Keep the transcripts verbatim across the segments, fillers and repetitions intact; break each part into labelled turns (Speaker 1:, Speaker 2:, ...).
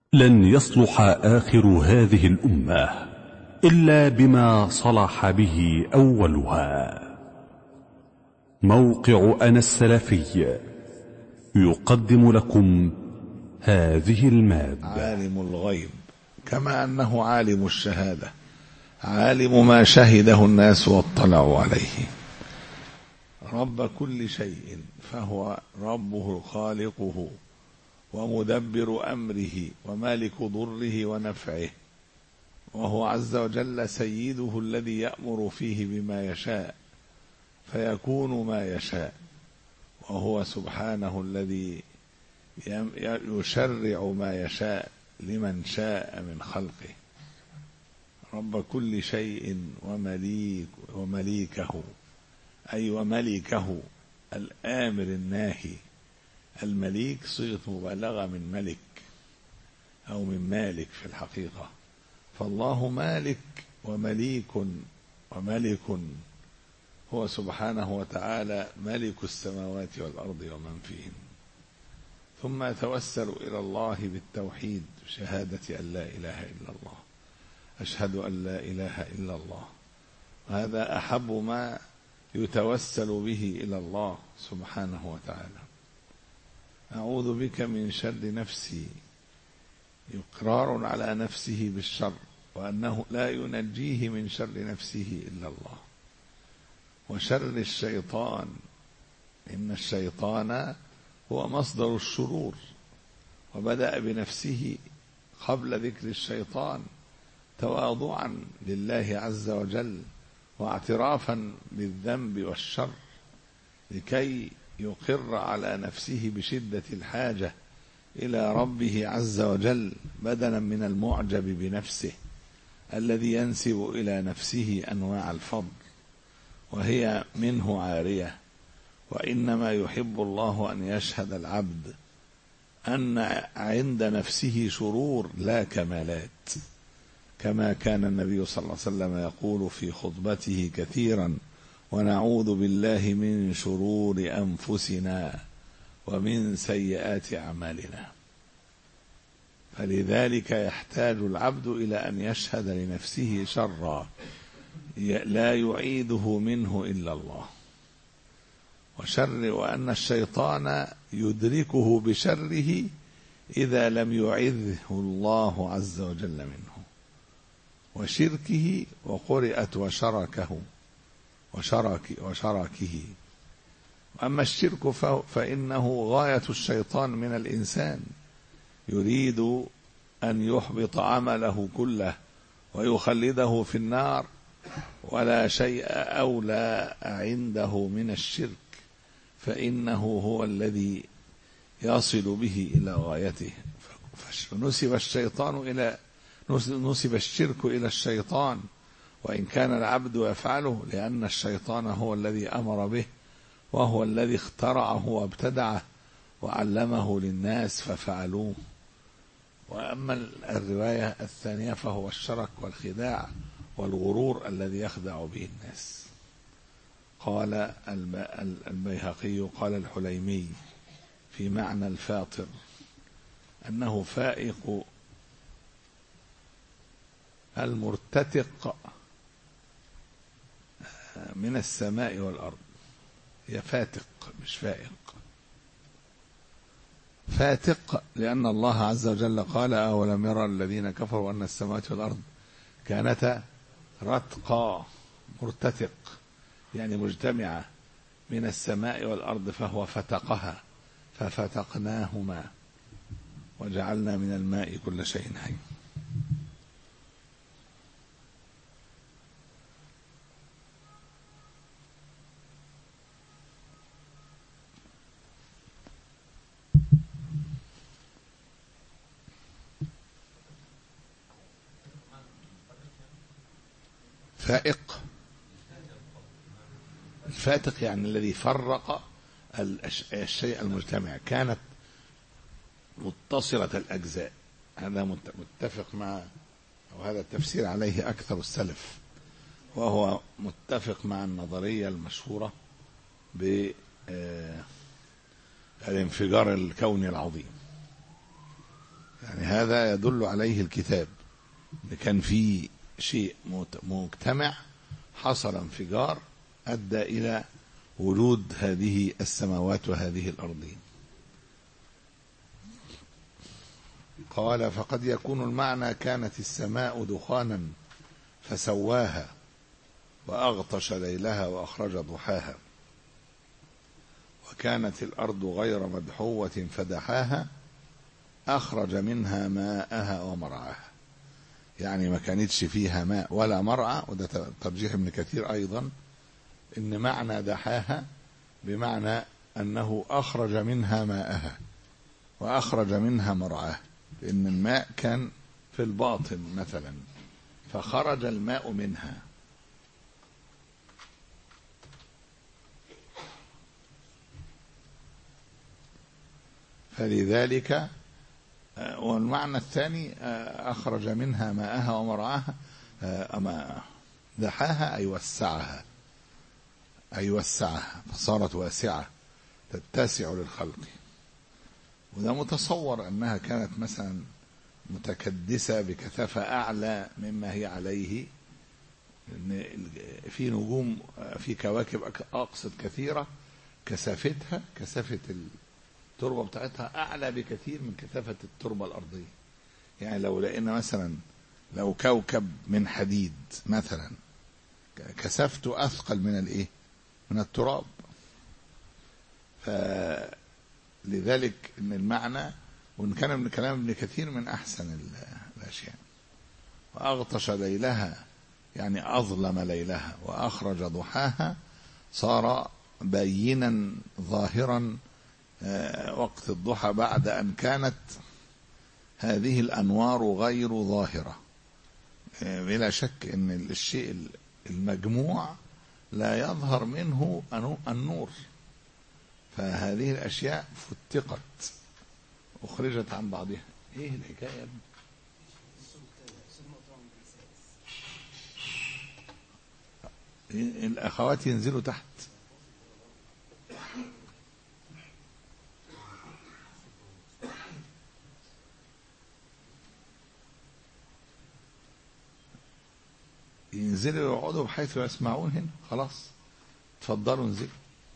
Speaker 1: لن يصلح آخر هذه الأمة إلا بما صلح به أولها. موقع أنا السلفي يقدم لكم هذه المادة.
Speaker 2: عالم الغيب كما أنه عالم الشهادة، عالم ما شهده الناس واطلعوا عليه. رب كل شيء فهو ربه خالقه ومدبر أمره ومالك ضره ونفعه، وهو عز وجل سيده الذي يأمر فيه بما يشاء فيكون ما يشاء، وهو سبحانه الذي يشرع ما يشاء لمن شاء من خلقه. رب كل شيء ومليك ومليكه أي وملكه الآمر الناهي. المليك صيغة مبالغة من ملك أو من مالك في الحقيقة، فالله مالك ومليك وملك، هو سبحانه وتعالى ملك السماوات والأرض ومن فيهن. ثم يتوسل إلى الله بالتوحيد، شهادة أن لا إله إلا الله، أشهد أن لا إله إلا الله. وهذا أحب ما يتوسل به إلى الله سبحانه وتعالى. أعوذ بك من شر نفسي، إقرار على نفسه بالشر وأنه لا ينجيه من شر نفسه إلا الله. وشر الشيطان، إن الشيطان هو مصدر الشرور، وبدأ بنفسه قبل ذكر الشيطان تواضعا لله عز وجل واعترافا بالذنب والشر، لكي يقر على نفسه بشدة الحاجة إلى ربه عز وجل، بدلا من المعجب بنفسه الذي ينسب إلى نفسه أنواع الفضل وهي منه عارية. وإنما يحب الله أن يشهد العبد أن عند نفسه شرور لا كمالات، كما كان النبي صلى الله عليه وسلم يقول في خطبته كثيرا: ونعوذ بالله من شرور أنفسنا ومن سيئات أعمالنا. فلذلك يحتاج العبد إلى أن يشهد لنفسه شرا لا يعيده منه إلا الله، وشر وأن الشيطان يدركه بشره إذا لم يعذه الله عز وجل منه، وشركه وقرئت وشركه وشرك وشركه. أما الشرك فإنه غاية الشيطان من الإنسان، يريد أن يحبط عمله كله ويخلده في النار، ولا شيء أولى عنده من الشرك، فإنه هو الذي يصل به إلى غايته. فنسب الشيطان إلى نسب الشرك إلى الشيطان، وإن كان العبد يفعله، لأن الشيطان هو الذي أمر به، وهو الذي اخترعه وابتدعه وعلمه للناس ففعلوه. وأما الرواية الثانية فهو الشرك والخداع والغرور الذي يخدع به الناس. قال البيهقي قال الحليمي في معنى الفاطر أنه فائق المرتتق من السماء والأرض. هي فاتق مش فائق. فاتق لأن الله عز وجل قال: أولم يرى الذين كفروا أن السماوات والأرض كانتا رتقا. مرتتق يعني مجتمعة من السماء والأرض، فهو فتقها، ففتقناهما وجعلنا من الماء كل شيء حي. فائق، الفاتق يعني الذي فرق الشيء المجتمع، كانت متصلة الأجزاء. هذا متفق مع، أو هذا التفسير عليه أكثر السلف، وهو متفق مع النظرية المشهورة بالانفجار الكوني العظيم. يعني هذا يدل عليه الكتاب، كان في شيء مجتمع حصل انفجار أدى إلى وجود هذه السماوات وهذه الأرضين. قال فقد يكون المعنى كانت السماء دخانا فسواها وأغطش ليلها وأخرج ضحاها، وكانت الأرض غير مدحوة فدحاها أخرج منها ماءها ومرعاها. يعني ما كانتش فيها ماء ولا مرعى، وده ترجيح ابن كثير أيضا، إن معنى دحاها بمعنى أنه أخرج منها ماءها وأخرج منها مرعاها، لأن الماء كان في الباطن مثلا فخرج الماء منها. فلذلك والمعنى الثاني أخرج منها ماءها ومرعاها، أما دحاها أي وسعها، أي وسعها فصارت واسعة تتسع للخلق. وده متصور أنها كانت مثلا متكدسة بكثافة أعلى مما هي عليه، في نجوم في كواكب أقصد كثيرة كثافتها كثافة التربة بتاعتها أعلى بكثير من كثافة التربة الأرضية. يعني لو لقينا مثلا لو كوكب من حديد مثلا كثافته أثقل من الإيه؟ من التراب. فلذلك إن المعنى، وإن كان من كلام ابن كثير من أحسن الأشياء، وأغطش ليلها يعني أظلم ليلها وأخرج ضحاها، صار بينا ظاهرا وقت الضحى بعد أن كانت هذه الأنوار غير ظاهرة. بلا شك أن الشيء المجموع لا يظهر منه النور، فهذه الأشياء فتقت أخرجت عن بعضها. إيه الحكاية؟ الأخوات ينزلوا تحت. ينزلوا يقعدوا بحيث يسمعون هنا. خلاص تفضلوا انزلوا.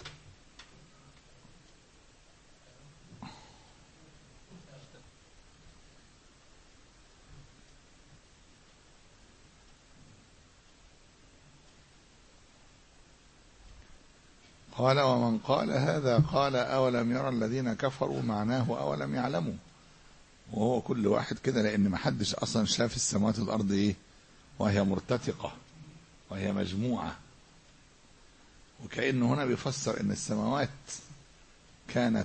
Speaker 2: قال ومن قال هذا قال أولم يرى الذين كفروا، معناه أولم يعلموا. وهو كل واحد كده، لأن ما حدش أصلا شاف السماوات والأرض إيه وهي مرتفقة وهي مجموعة. وكأنه هنا بيفسر أن السماوات كانت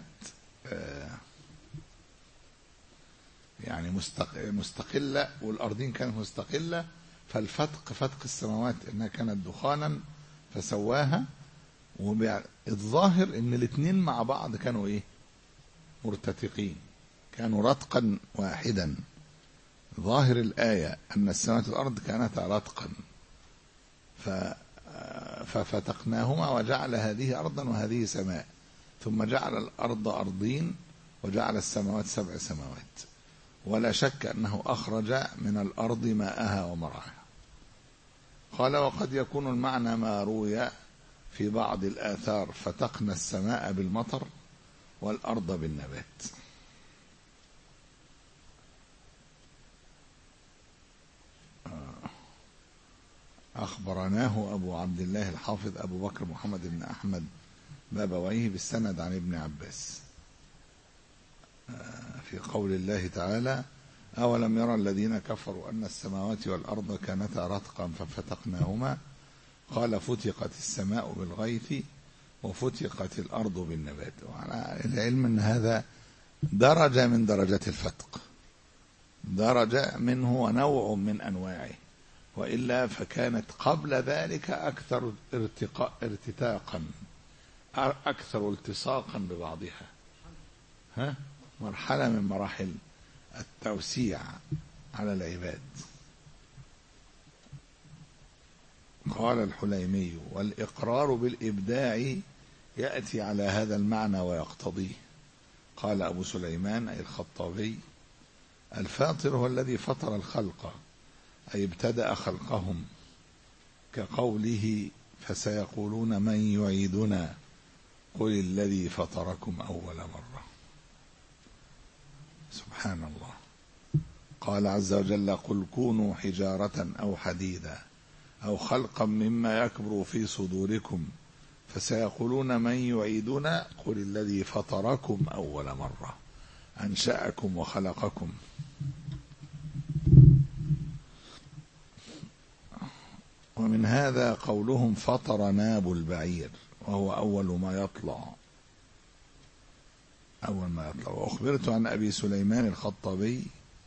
Speaker 2: يعني مستقلة والأرضين كانت مستقلة، فالفتق فتق السماوات أنها كانت دخانا فسواها. والظاهر أن الاثنين مع بعض كانوا إيه مرتفقين، كانوا رتقا واحدا. ظاهر الآية أن السماوات والأرض كانتا رتقا ففتقناهما وجعل هذه أرضا وهذه سماء، ثم جعل الأرض أرضين وجعل السماوات سبع سماوات. ولا شك أنه أخرج من الأرض ماءها ومرعاها. قال وقد يكون المعنى ما روي في بعض الآثار فتقنا السماء بالمطر والأرض بالنبات. أخبرناه أبو عبد الله الحافظ أبو بكر محمد بن أحمد بابويه بالسند عن ابن عباس في قول الله تعالى أولم يرى الذين كفروا أن السماوات والأرض كانتا رتقا ففتقناهما، قال فتقت السماء بالغيث وفتقت الأرض بالنبات. وعلى العلم أن هذا درجة من درجات الفتق، درجة منه ونوع من أنواعه، وإلا فكانت قبل ذلك أكثر ارتقاء ارتتاقا أكثر التصاقا ببعضها، ها مرحلة من مراحل التوسيع على العباد. قال الحليمي والإقرار بالإبداع يأتي على هذا المعنى ويقتضيه. قال أبو سليمان أي الخطابي الفاطر هو الذي فطر الخلق، أي ابتدأ خلقهم، كقوله فسيقولون من يعيدنا قل الذي فطركم أول مرة. سبحان الله. قال عز وجل قل كونوا حجارة أو حديدا أو خلقا مما يكبر في صدوركم فسيقولون من يعيدنا قل الذي فطركم أول مرة أنشأكم وخلقكم. ومن هذا قولهم فطر ناب البعير وهو أول ما يطلع أول ما يطلع. وأخبرت عن أبي سليمان الخطابي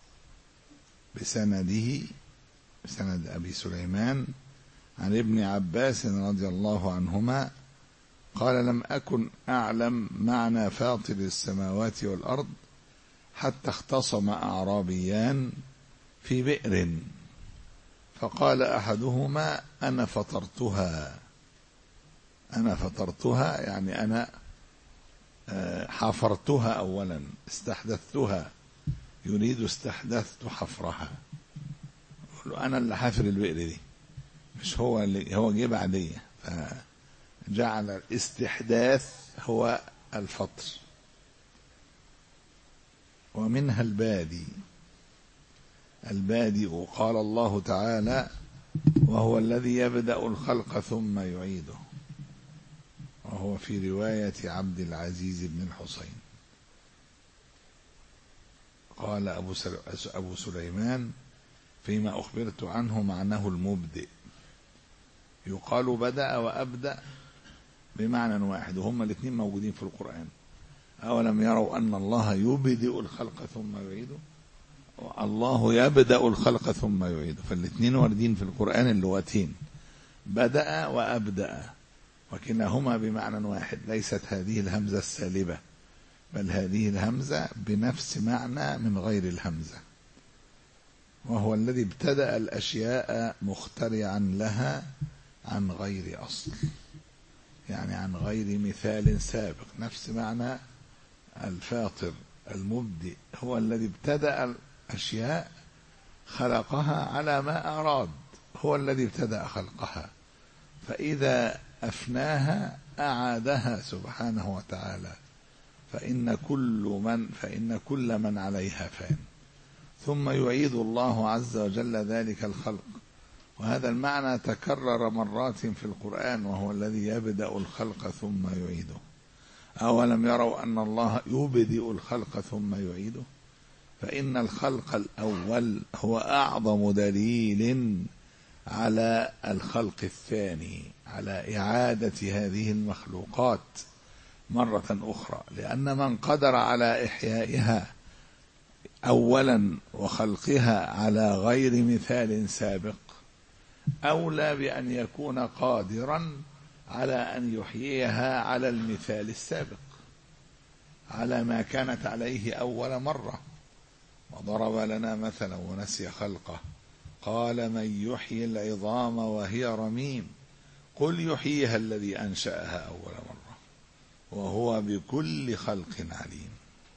Speaker 2: بسنده بسند أبي سليمان عن ابن عباس رضي الله عنهما قال لم أكن أعلم معنى فاطر السماوات والأرض حتى اختصم أعرابيان في بئر فقال أحدهما أنا فطرتها أنا فطرتها يعني أنا حفرتها أولا استحدثتها، يريد استحدثت حفرها. يقول له أنا اللي حافر البئر دي، مش هو اللي هو جه بعديه. فجعل الاستحداث هو الفطر. ومنها البادي البادئ قال الله تعالى وهو الذي يبدأ الخلق ثم يعيده، وهو في رواية عبد العزيز بن الحسين. قال أبو, أبو سليمان فيما أخبرت عنه معناه المبدئ، يقال بدأ وأبدأ بمعنى واحد وهما الاثنين موجودين في القرآن. أولم يروا أن الله يبدئ الخلق ثم يعيده، الله يبدأ الخلق ثم يعيده، فالاثنين واردين في القرآن اللغتين بدأ وأبدأ وكلاهما بمعنى واحد. ليست هذه الهمزة السالبة بل هذه الهمزة بنفس معنى من غير الهمزة. وهو الذي ابتدأ الأشياء مخترعا لها عن غير أصل، يعني عن غير مثال سابق. نفس معنى الفاطر المبدئ، هو الذي ابتدأ الأشياء خلقها على ما أراد، هو الذي ابتدأ خلقها، فإذا أفناها أعادها سبحانه وتعالى. فإن كل من فإن كل من عليها فان، ثم يعيد الله عز وجل ذلك الخلق. وهذا المعنى تكرر مرات في القرآن، وهو الذي يبدأ الخلق ثم يعيده. أولم يروا أن الله يبدئ الخلق ثم يعيده، فإن الخلق الأول هو أعظم دليل على الخلق الثاني، على إعادة هذه المخلوقات مرة أخرى، لأن من قدر على إحيائها أولا وخلقها على غير مثال سابق أولى بأن يكون قادرا على أن يحييها على المثال السابق، على ما كانت عليه أول مرة. وضرب لنا مثلا ونسي خلقه قال من يحيي العظام وهي رميم قل يحييها الذي أنشأها أول مرة وهو بكل خلق عليم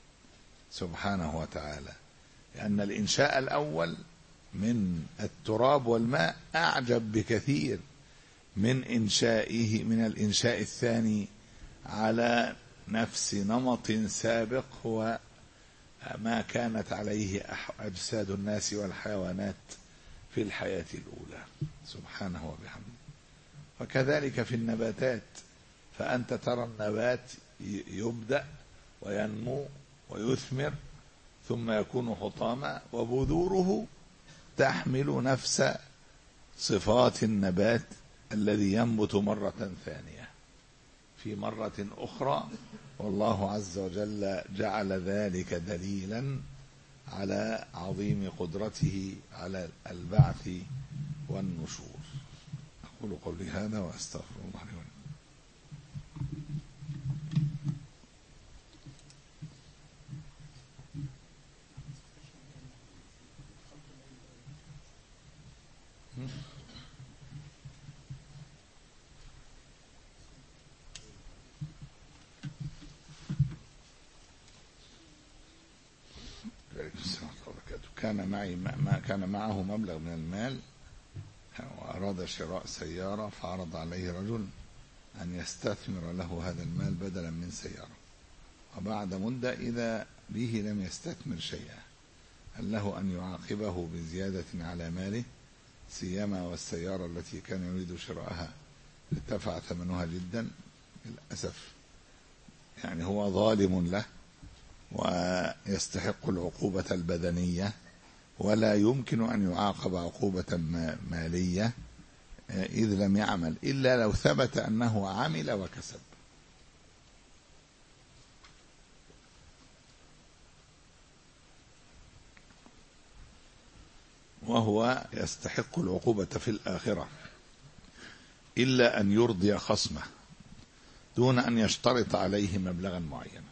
Speaker 2: سبحانه وتعالى. لأن الإنشاء الأول من التراب والماء أعجب بكثير من إنشائه من الإنشاء الثاني على نفس نمط سابق هو ما كانت عليه أجساد الناس والحيوانات في الحياة الأولى سبحانه وبحمده. وكذلك في النباتات، فأنت ترى النبات يبدأ وينمو ويثمر ثم يكون حطاما، وبذوره تحمل نفس صفات النبات الذي ينبت مرة ثانية في مرة أخرى. والله عز وجل جعل ذلك دليلا على عظيم قدرته على البعث والنشور. أقول قولي هذا وأستغفر الله لي ولكم. عليكم السلام ورحمة الله وبركاته. كان معي ما كان معه مبلغ من المال وأراد شراء سيارة، فعرض عليه رجل أن يستثمر له هذا المال بدلا من سيارة، وبعد مدة إذا به لم يستثمر شيئا، هل له أن يعاقبه بزيادة على ماله، سيما والسيارة التي كان يريد شراءها ارتفع ثمنها جدا؟ للأسف يعني هو ظالم له ويستحق العقوبة البدنية، ولا يمكن أن يعاقب عقوبة مالية إذ لم يعمل، إلا لو ثبت أنه عمل وكسب. وهو يستحق العقوبة في الآخرة إلا أن يرضي خصمه دون أن يشترط عليه مبلغا معينا.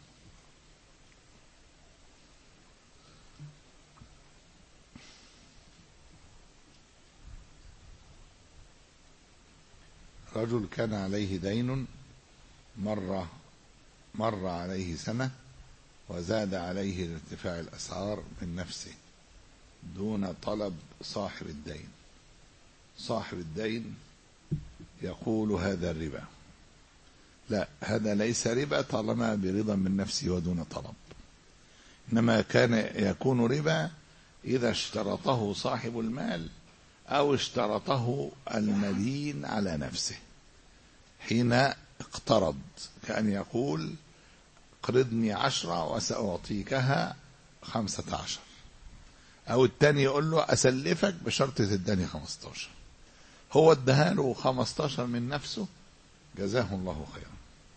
Speaker 2: رجل كان عليه دين، مر مر عليه سنة وزاد عليه لارتفاع الأسعار من نفسه دون طلب صاحب الدين. صاحب الدين يقول هذا الربا. لا، هذا ليس ربا طالما برضا من نفسه ودون طلب، إنما كان يكون ربا إذا اشترطه صاحب المال أو اشترطه المدين على نفسه حين اقترض، كأن يقول اقرضني عشرة وسأعطيكها خمسة عشر، أو التاني يقول له أسلفك بشرط تداني خمستاشر، هو ادهاله خمستاشر من نفسه، جزاه الله خيرا.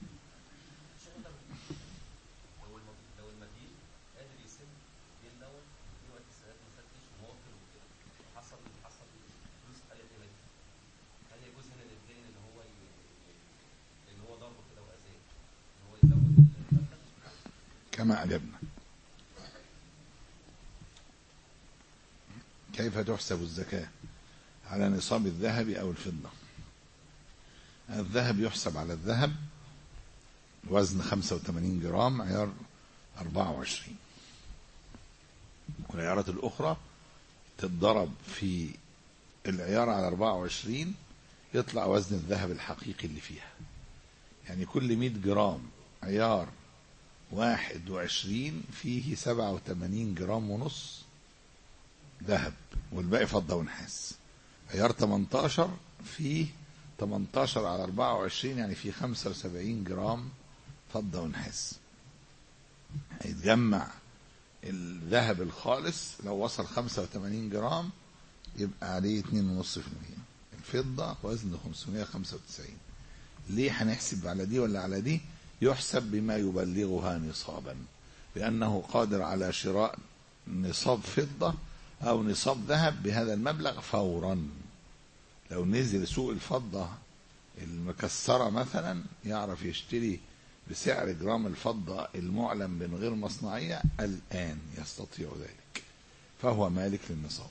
Speaker 2: كما أجبنا. كيف تحسب الزكاة؟ على نصاب الذهب أو الفضة. الذهب يحسب على الذهب وزن خمسة وثمانين جرام عيار أربعة وعشرين، والعيارات الأخرى تتضرب في العيار على أربعة وعشرين يطلع وزن الذهب الحقيقي اللي فيها. يعني كل مئة جرام عيار واحد وعشرين فيه سبعة وثمانين جرام ونص ذهب، والباقي فضة ونحاس. عيار تمنتاشر فيه تمنتاشر على أربعة وعشرين يعني فيه خمسة وسبعين جرام فضة ونحاس. هيتجمع الذهب الخالص لو وصل خمسة وثمانين جرام يبقى عليه اتنين فاصلة خمسة بالمئة. الفضة وزن خمسمائة وخمسة وتسعين. ليه هنحسب على دي ولا على دي؟ يحسب بما يبلغها نصابا، لأنه قادر على شراء نصاب فضة أو نصاب ذهب بهذا المبلغ فورا. لو نزل سوق الفضة المكسرة مثلا يعرف يشتري بسعر جرام الفضة المعلن من غير مصنعية الآن، يستطيع ذلك، فهو مالك للنصاب.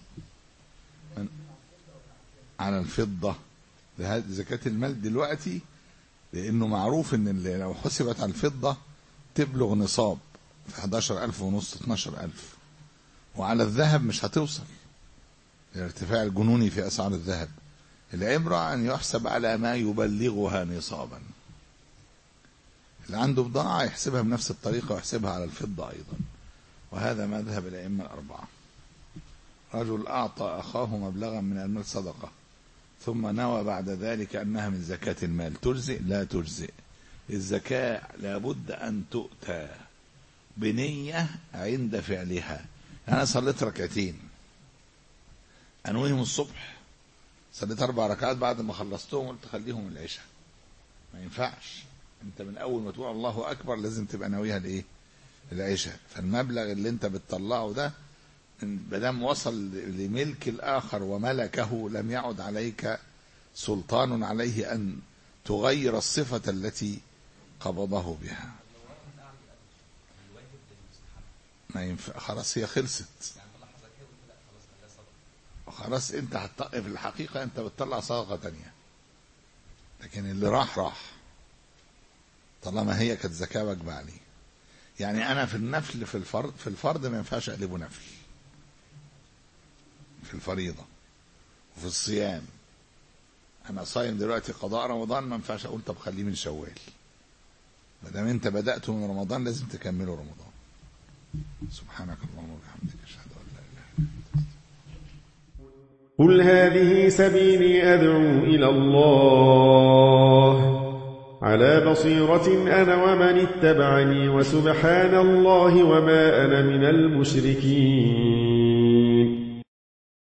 Speaker 2: على الفضة زكاة المال دلوقتي، لأنه معروف إن لو حسبت على الفضة تبلغ نصاب في حداشر ألف ونص اتناشر ألف، وعلى الذهب مش هتوصل الارتفاع الجنوني في أسعار الذهب. العبرة أن يحسب على ما يبلغها نصابا. اللي عنده بضاعة يحسبها بنفس الطريقة ويحسبها على الفضة أيضا، وهذا مذهب الأئمة الأربعة. رجل أعطى أخاه مبلغا من المال صدقة ثم نوى بعد ذلك أنها من زكاة المال، تجزئ؟ لا تجزئ. الزكاة لابد أن تؤتى بنية عند فعلها. أنا صليت ركعتين أنويهم الصبح، صليت أربع ركعات بعد ما خلصتهم قلت خليهم العشاء، ما ينفعش. أنت من أول ما تقول الله أكبر لازم تبقى ناويها لإيه؟ العشاء. فالمبلغ اللي أنت بتطلعه ده بدم وصل لملك الآخر وملكه لم يعد عليك سلطان عليه أن تغير الصفة التي قبضه بها. ما ينفع، خلاص هي خلصت، خلاص انت هتطلع في الحقيقة انت بتطلع صدقة تانية، لكن اللي راح راح طالما هي كانت زكاة واجبة عليه. يعني انا في النفل في الفرض في الفرض ما ينفعش اقلبه نفل، في الفريضة وفي الصيام. أنا صايم دلوقتي قضاء رمضان، ما ينفعش أقول طب خليه من شوال. ما دام أنت بدأته من رمضان لازم تكمله رمضان. سبحانك اللهم وبحمدك أشهد أن لا إله إلا أنت.
Speaker 3: قل هذه سبيلي أدعو إلى الله على بصيرة أنا ومن اتبعني وسبحان الله وما أنا من المشركين.